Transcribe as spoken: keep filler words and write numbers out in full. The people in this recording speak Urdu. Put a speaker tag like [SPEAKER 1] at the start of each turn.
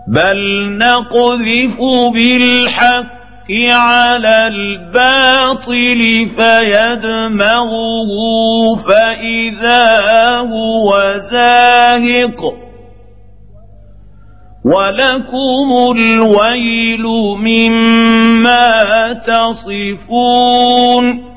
[SPEAKER 1] بل نقذف بالحق على الباطل فيدمغه فإذا هو زاهق ولكم الويل مما تصفون